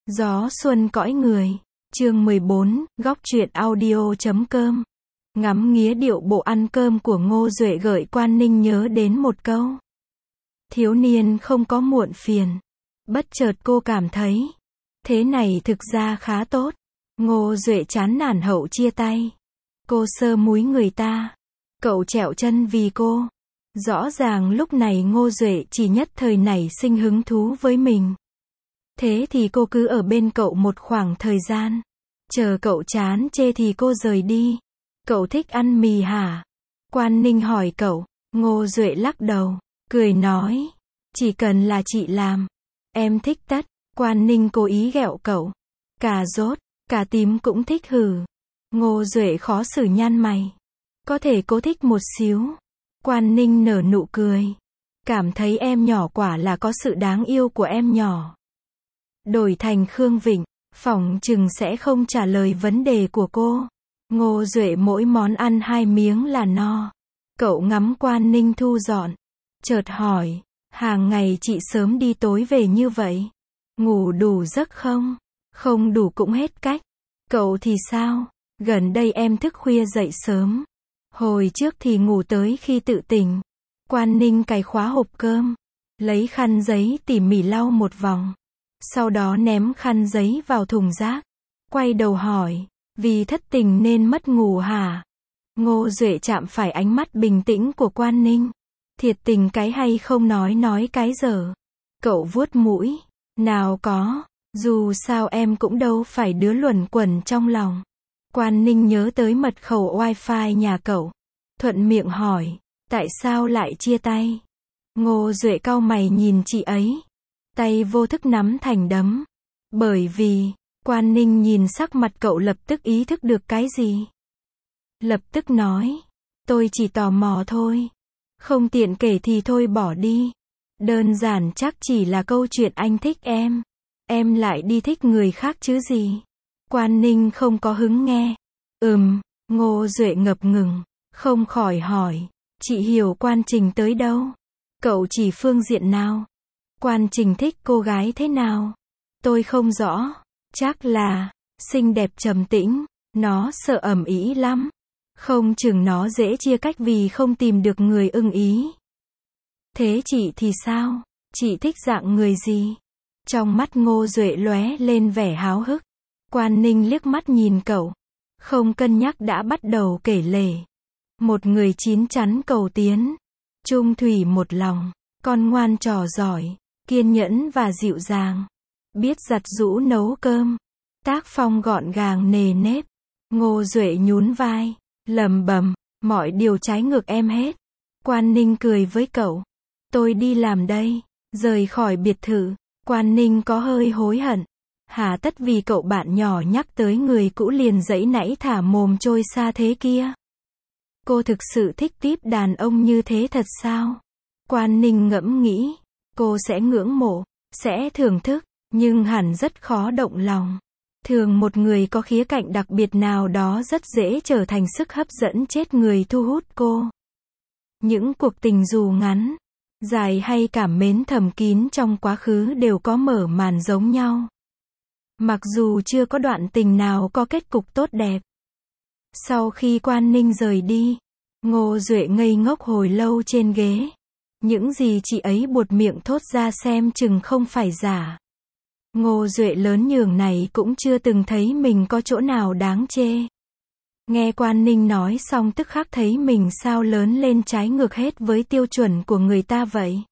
Gió xuân cõi người. Chương 14, góc truyện audio.com. Ngắm nghía điệu bộ ăn cơm của Ngô Duệ gợi Quan Ninh nhớ đến một câu. Thiếu niên không có muộn phiền. Bất chợt cô cảm thấy, thế này thực ra khá tốt. Ngô Duệ chán nản hậu chia tay. Cô sơ múi người ta. Cậu trẹo chân vì cô. Rõ ràng lúc này Ngô Duệ chỉ nhất thời nảy sinh hứng thú với mình. Thế thì cô cứ ở bên cậu một khoảng thời gian. Chờ cậu chán chê thì cô rời đi. Cậu thích ăn mì hả? Quan Ninh hỏi cậu. Ngô Duệ lắc đầu, cười nói. Chỉ cần là chị làm. Em thích tất. Quan Ninh cố ý ghẹo cậu. Cà rốt, cà tím cũng thích hử? Ngô Duệ khó xử nhăn mày. Có thể cô thích một xíu. Quan Ninh nở nụ cười. Cảm thấy em nhỏ quả là có sự đáng yêu của em nhỏ. Đổi thành Khương Vịnh, phỏng chừng sẽ không trả lời vấn đề của cô. Ngô Duệ mỗi món ăn 2 miếng là no. Cậu ngắm Quan Ninh thu dọn. Chợt hỏi, hàng ngày chị sớm đi tối về như vậy. Ngủ đủ giấc không? Không đủ cũng hết cách. Cậu thì sao? Gần đây em thức khuya dậy sớm. Hồi trước thì ngủ tới khi tự tỉnh. Quan Ninh cài khóa hộp cơm. Lấy khăn giấy tỉ mỉ lau một vòng. Sau đó ném khăn giấy vào thùng rác. Quay đầu hỏi, vì thất tình nên mất ngủ hả? Ngô Duệ chạm phải ánh mắt bình tĩnh của Quan Ninh. Thiệt tình cái hay không nói cái dở. Cậu vuốt mũi, nào có, dù sao em cũng đâu phải đứa luẩn quẩn trong lòng. Quan Ninh nhớ tới mật khẩu wifi nhà cậu. Thuận miệng hỏi, tại sao lại chia tay? Ngô Duệ cau mày nhìn chị ấy. Tay vô thức nắm thành đấm. Bởi vì, Quan Ninh nhìn sắc mặt cậu lập tức ý thức được cái gì. Lập tức nói, tôi chỉ tò mò thôi. Không tiện kể thì thôi bỏ đi. Đơn giản chắc chỉ là câu chuyện anh thích em. Em lại đi thích người khác chứ gì. Quan Ninh không có hứng nghe. Ngô Duệ ngập ngừng, không khỏi hỏi, chị hiểu Quan Trình tới đâu? Cậu chỉ phương diện nào? Quan Trình thích cô gái thế nào? Tôi không rõ. Chắc là xinh đẹp trầm tĩnh. Nó sợ ầm ĩ lắm. Không chừng nó dễ chia cách vì không tìm được người ưng ý. Thế chị thì sao? Chị thích dạng người gì? Trong mắt Ngô Duệ lóe lên vẻ háo hức. Quan Ninh liếc mắt nhìn cậu. Không cân nhắc đã bắt đầu kể lể. Một người chín chắn cầu tiến. Chung thủy một lòng. Con ngoan trò giỏi. Kiên nhẫn và dịu dàng. Biết giặt giũ nấu cơm. Tác phong gọn gàng nề nếp. Ngô Duệ nhún vai. Lẩm bẩm, mọi điều trái ngược em hết. Quan Ninh cười với cậu. Tôi đi làm đây. Rời khỏi biệt thự. Quan Ninh có hơi hối hận. Hà tất vì cậu bạn nhỏ nhắc tới người cũ liền dãy nãy thả mồm trôi xa thế kia. Cô thực sự thích típ đàn ông như thế thật sao? Quan Ninh ngẫm nghĩ. Cô sẽ ngưỡng mộ, sẽ thưởng thức, nhưng hẳn rất khó động lòng. Thường một người có khía cạnh đặc biệt nào đó rất dễ trở thành sức hấp dẫn chết người thu hút cô. Những cuộc tình dù ngắn, dài hay cảm mến thầm kín trong quá khứ đều có mở màn giống nhau. Mặc dù chưa có đoạn tình nào có kết cục tốt đẹp. Sau khi Quan Ninh rời đi, Ngô Duệ ngây ngốc hồi lâu trên ghế. Những gì chị ấy buột miệng thốt ra xem chừng không phải giả. Ngô Duệ lớn nhường này cũng chưa từng thấy mình có chỗ nào đáng chê. Nghe Quan Ninh nói xong tức khắc thấy mình sao lớn lên trái ngược hết với tiêu chuẩn của người ta vậy.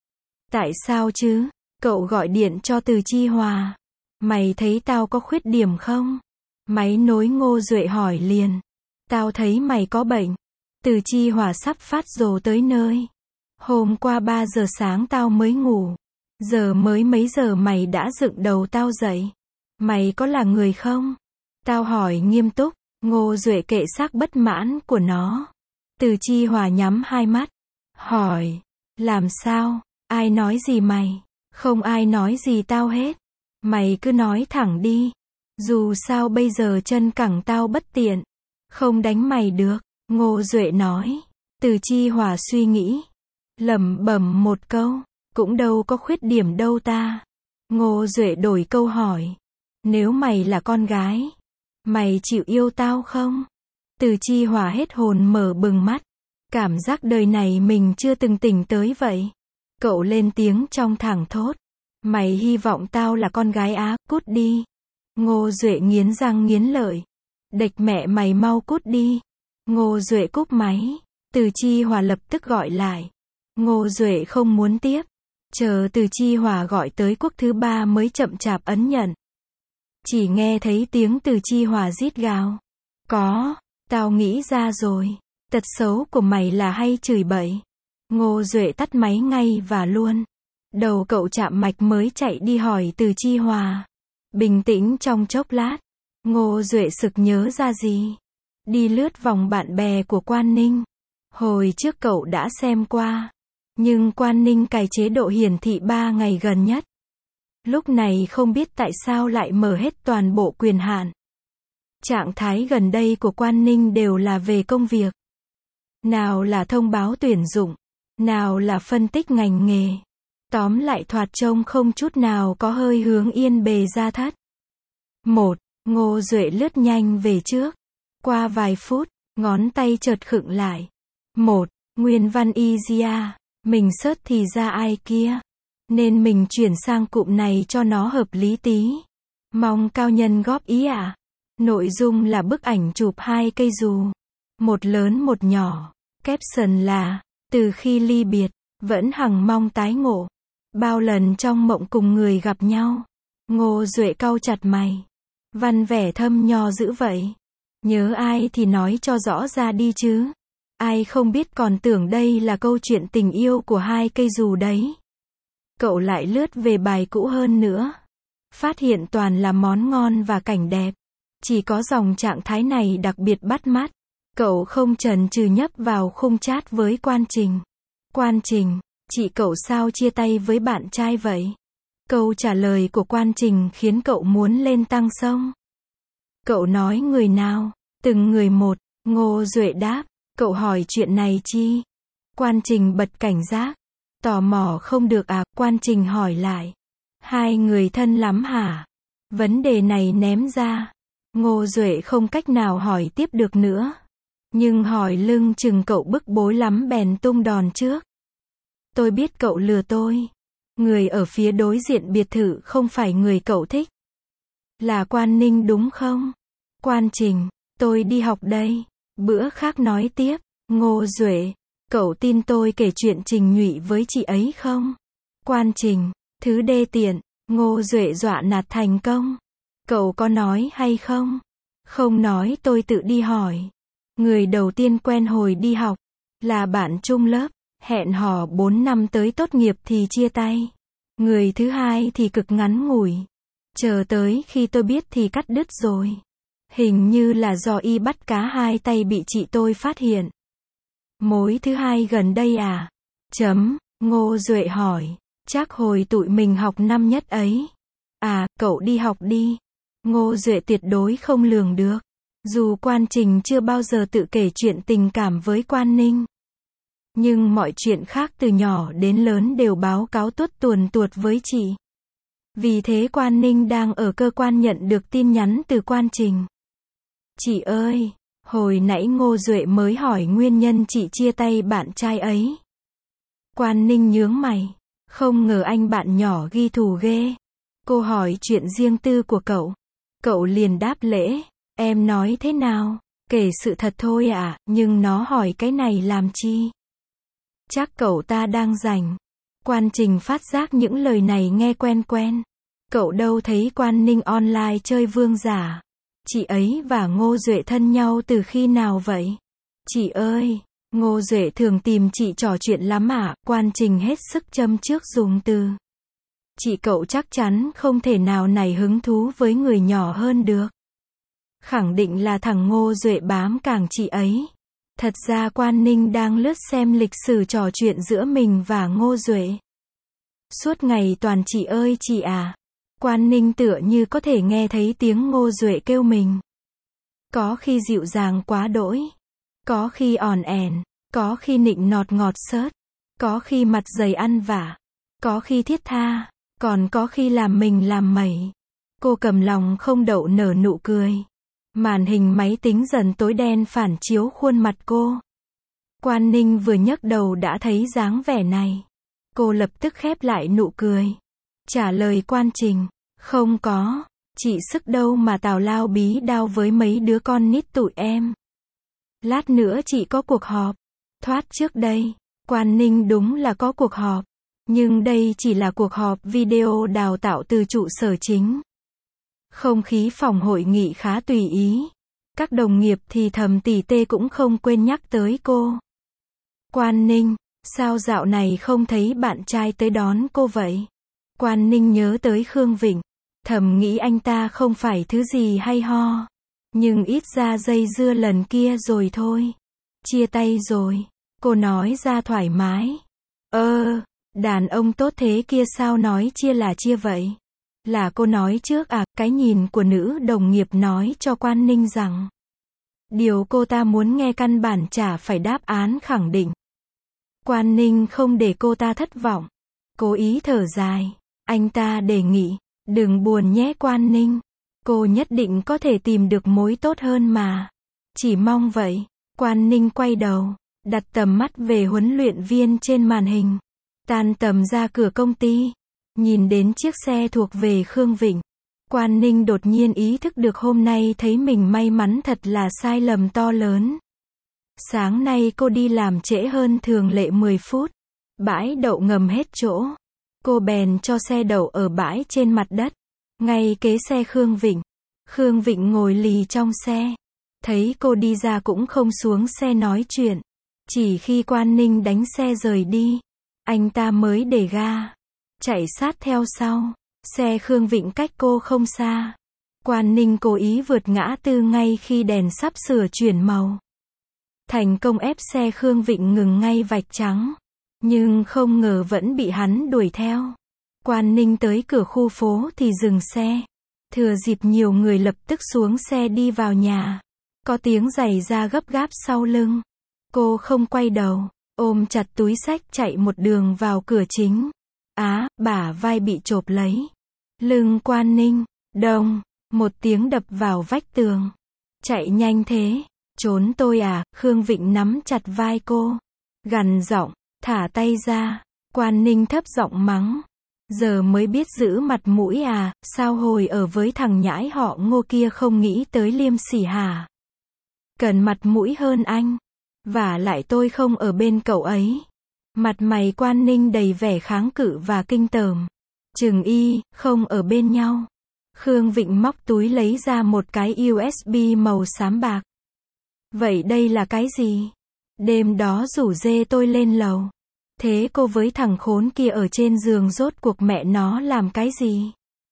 Tại sao chứ? Cậu gọi điện cho Từ Chi Hòa. Mày thấy tao có khuyết điểm không? Máy nối Ngô Duệ hỏi liền. Tao thấy mày có bệnh. Từ Chi Hòa sắp phát rồ tới nơi. Hôm qua 3 giờ sáng tao mới ngủ. Giờ mới mấy giờ mày đã dựng đầu tao dậy. Mày có là người không? Tao hỏi nghiêm túc. Ngô Duệ kệ xác bất mãn của nó. Từ Chi Hòa nhắm hai mắt. Hỏi. Làm sao? Ai nói gì mày? Không ai nói gì tao hết. Mày cứ nói thẳng đi. Dù sao bây giờ chân cẳng tao bất tiện. Không đánh mày được. Ngô Duệ nói. Từ Chi Hòa suy nghĩ. Lẩm bẩm một câu. Cũng đâu có khuyết điểm đâu ta. Ngô Duệ đổi câu hỏi. Nếu mày là con gái, mày chịu yêu tao không? Từ Chi Hòa hết hồn mở bừng mắt. Cảm giác đời này mình chưa từng tỉnh tới vậy. Cậu lên tiếng trong thẳng thốt. Mày hy vọng tao là con gái á, cút đi. Ngô Duệ nghiến răng nghiến lợi. Địch mẹ mày mau cút đi. Ngô Duệ cúp máy. Từ Chi Hòa lập tức gọi lại. Ngô Duệ không muốn tiếp. Chờ Từ Chi Hòa gọi tới cuộc thứ 3 mới chậm chạp ấn nhận. Chỉ nghe thấy tiếng Từ Chi Hòa rít gào. Có, tao nghĩ ra rồi. Tật xấu của mày là hay chửi bậy. Ngô Duệ tắt máy ngay và luôn. Đầu cậu chạm mạch mới chạy đi hỏi Từ Chi Hòa. Bình tĩnh trong chốc lát. Ngô Duệ sực nhớ ra gì. Đi lướt vòng bạn bè của Quan Ninh. Hồi trước cậu đã xem qua. Nhưng Quan Ninh cài chế độ hiển thị 3 ngày gần nhất. Lúc này không biết tại sao lại mở hết toàn bộ quyền hạn. Trạng thái gần đây của Quan Ninh đều là về công việc. Nào là thông báo tuyển dụng, nào là phân tích ngành nghề. Tóm lại thoạt trông không chút nào có hơi hướng yên bề gia thất. Ngô Duệ lướt nhanh về trước. Qua vài phút, ngón tay chợt khựng lại. Nguyên văn Izia. Mình search thì ra ai kia. Nên mình chuyển sang cụm này cho nó hợp lý tí. Mong cao nhân góp ý ạ. Nội dung là bức ảnh chụp 2 cây dù. Một lớn một nhỏ. Caption là, từ khi ly biệt, vẫn hằng mong tái ngộ. Bao lần trong mộng cùng người gặp nhau. Ngô Duệ cau chặt mày. Văn vẻ thâm nho dữ vậy. Nhớ ai thì nói cho rõ ra đi chứ. Ai không biết còn tưởng đây là câu chuyện tình yêu của 2 cây dù đấy. Cậu lại lướt về bài cũ hơn nữa. Phát hiện toàn là món ngon và cảnh đẹp. Chỉ có dòng trạng thái này đặc biệt bắt mắt. Cậu không chần chừ nhấp vào khung chat với Quan Trình. Quan Trình, chị cậu sao chia tay với bạn trai vậy? Câu trả lời của Quan Trình khiến cậu muốn lên tăng sông. Cậu nói người nào? Từng người một. Ngô Duệ đáp. Cậu hỏi chuyện này chi? Quan Trình bật cảnh giác. Tò mò không được à? Quan Trình hỏi lại. 2 người thân lắm hả? Vấn đề này ném ra. Ngô Duệ không cách nào hỏi tiếp được nữa. Nhưng hỏi lưng chừng cậu bức bối lắm bèn tung đòn trước. Tôi biết cậu lừa tôi. Người ở phía đối diện biệt thự không phải người cậu thích. Là Quan Ninh đúng không? Quan Trình, tôi đi học đây. Bữa khác nói tiếp. Ngô Duệ, cậu tin tôi kể chuyện Trình Nhụy với chị ấy không? Quan Trình, thứ đê tiện. Ngô Duệ dọa nạt thành công. Cậu có nói hay không? Không nói tôi tự đi hỏi. Người đầu tiên quen hồi đi học. Là bạn chung lớp. Hẹn hò 4 năm tới tốt nghiệp thì chia tay. Người thứ hai thì cực ngắn ngủi. Chờ tới khi tôi biết thì cắt đứt rồi. Hình như là do y bắt cá 2 tay bị chị tôi phát hiện. Mối thứ hai gần đây à? Ngô Duệ hỏi. Chắc hồi tụi mình học năm nhất ấy. À, cậu đi học đi. Ngô Duệ tuyệt đối không lường được. Dù Quan Trình chưa bao giờ tự kể chuyện tình cảm với Quan Ninh. Nhưng mọi chuyện khác từ nhỏ đến lớn đều báo cáo tuốt tuồn tuột với chị. Vì thế Quan Ninh đang ở cơ quan nhận được tin nhắn từ Quan Trình. Chị ơi, hồi nãy Ngô Duệ mới hỏi nguyên nhân chị chia tay bạn trai ấy. Quan Ninh nhướng mày. Không ngờ anh bạn nhỏ ghi thù ghê. Cô hỏi chuyện riêng tư của cậu. Cậu liền đáp lễ. Em nói thế nào? Kể sự thật thôi à, nhưng nó hỏi cái này làm chi? Chắc cậu ta đang rảnh. Quan Trình phát giác những lời này nghe quen quen. Cậu đâu thấy Quan Ninh online chơi vương giả. Chị ấy và Ngô Duệ thân nhau từ khi nào vậy? Chị ơi, Ngô Duệ thường tìm chị trò chuyện lắm à? Quan Trình hết sức châm trước dùng từ. Chị cậu chắc chắn không thể nào nảy hứng thú với người nhỏ hơn được. Khẳng định là thằng Ngô Duệ bám càng chị ấy. Thật ra Quan Ninh đang lướt xem lịch sử trò chuyện giữa mình và Ngô Duệ. Suốt ngày toàn chị ơi chị à. Quan Ninh tựa như có thể nghe thấy tiếng Ngô Duệ kêu mình. Có khi dịu dàng quá đỗi. Có khi òn ẻn. Có khi nịnh nọt ngọt xớt. Có khi mặt dày ăn vả. Có khi thiết tha. Còn có khi làm mình làm mẩy. Cô cầm lòng không đậu nở nụ cười. Màn hình máy tính dần tối đen phản chiếu khuôn mặt cô. Quan Ninh vừa nhấc đầu đã thấy dáng vẻ này. Cô lập tức khép lại nụ cười. Trả lời Quan Trình, không có, chị sức đâu mà tào lao bí đao với mấy đứa con nít tụi em. Lát nữa chị có cuộc họp. Thoát trước đây, Quan Ninh đúng là có cuộc họp. Nhưng đây chỉ là cuộc họp video đào tạo từ trụ sở chính. Không khí phòng hội nghị khá tùy ý. Các đồng nghiệp thì thầm tỉ tê cũng không quên nhắc tới cô. Quan Ninh, sao dạo này không thấy bạn trai tới đón cô vậy? Quan Ninh nhớ tới Khương Vịnh. Thầm nghĩ anh ta không phải thứ gì hay ho. Nhưng ít ra dây dưa lần kia rồi thôi. Chia tay rồi. Cô nói ra thoải mái. Đàn ông tốt thế kia sao nói chia là chia vậy? Là cô nói trước à? Cái nhìn của nữ đồng nghiệp nói cho Quan Ninh rằng điều cô ta muốn nghe căn bản chả phải đáp án khẳng định. Quan Ninh không để cô ta thất vọng. Cố ý thở dài. Anh ta đề nghị, đừng buồn nhé Quan Ninh. Cô nhất định có thể tìm được mối tốt hơn mà. Chỉ mong vậy. Quan Ninh quay đầu, đặt tầm mắt về huấn luyện viên trên màn hình. Tan tầm ra cửa công ty. Nhìn đến chiếc xe thuộc về Khương Vịnh. Quan Ninh đột nhiên ý thức được hôm nay thấy mình may mắn thật là sai lầm to lớn. Sáng nay cô đi làm trễ hơn thường lệ 10 phút. Bãi đậu ngầm hết chỗ. Cô bèn cho xe đậu ở bãi trên mặt đất. Ngay kế xe Khương Vịnh. Khương Vịnh ngồi lì trong xe. Thấy cô đi ra cũng không xuống xe nói chuyện. Chỉ khi Quan Ninh đánh xe rời đi, anh ta mới để ga. Chạy sát theo sau. Xe Khương Vịnh cách cô không xa. Quan Ninh cố ý vượt ngã tư ngay khi đèn sắp sửa chuyển màu. Thành công ép xe Khương Vịnh ngừng ngay vạch trắng. Nhưng không ngờ vẫn bị hắn đuổi theo. Quan Ninh tới cửa khu phố thì dừng xe. Thừa dịp nhiều người lập tức xuống xe đi vào nhà. Có tiếng giày da gấp gáp sau lưng. Cô không quay đầu, ôm chặt túi xách chạy một đường vào cửa chính. Bả vai bị chộp lấy. Lưng Quan Ninh, đong, một tiếng đập vào vách tường. Chạy nhanh thế, trốn tôi à? Khương Vịnh nắm chặt vai cô, gằn giọng, thả tay ra. Quan Ninh thấp giọng mắng. Giờ mới biết giữ mặt mũi à? Sao hồi ở với thằng nhãi họ Ngô kia không nghĩ tới liêm sỉ hả? Cần mặt mũi hơn anh. Vả lại tôi không ở bên cậu ấy. Mặt mày Quan Ninh đầy vẻ kháng cự và kinh tởm. Chừng không ở bên nhau. Khương Vịnh móc túi lấy ra một cái USB màu xám bạc. Vậy đây là cái gì? Đêm đó rủ dê tôi lên lầu. Thế cô với thằng khốn kia ở trên giường rốt cuộc mẹ nó làm cái gì?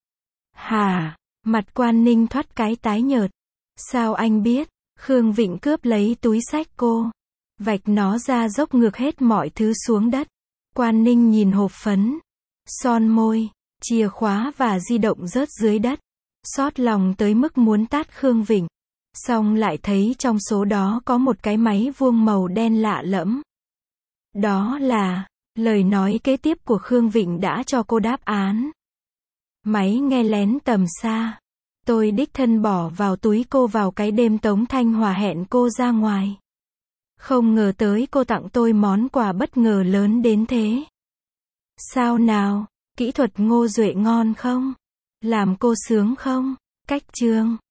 Hả? Mặt Quan Ninh thoắt cái tái nhợt. Sao anh biết? Khương Vịnh cướp lấy túi xách cô. Vạch nó ra dốc ngược hết mọi thứ xuống đất. Quan Ninh nhìn hộp phấn, son môi, chìa khóa và di động rớt dưới đất. Xót lòng tới mức muốn tát Khương Vịnh. Xong lại thấy trong số đó có một cái máy vuông màu đen lạ lẫm. Đó là, lời nói kế tiếp của Khương Vịnh đã cho cô đáp án. Máy nghe lén tầm xa. Tôi đích thân bỏ vào túi cô vào cái đêm Tống Thanh Hòa hẹn cô ra ngoài. Không ngờ tới cô tặng tôi món quà bất ngờ lớn đến thế. Sao nào, kỹ thuật Ngô Duệ ngon không? Làm cô sướng không? Cách chương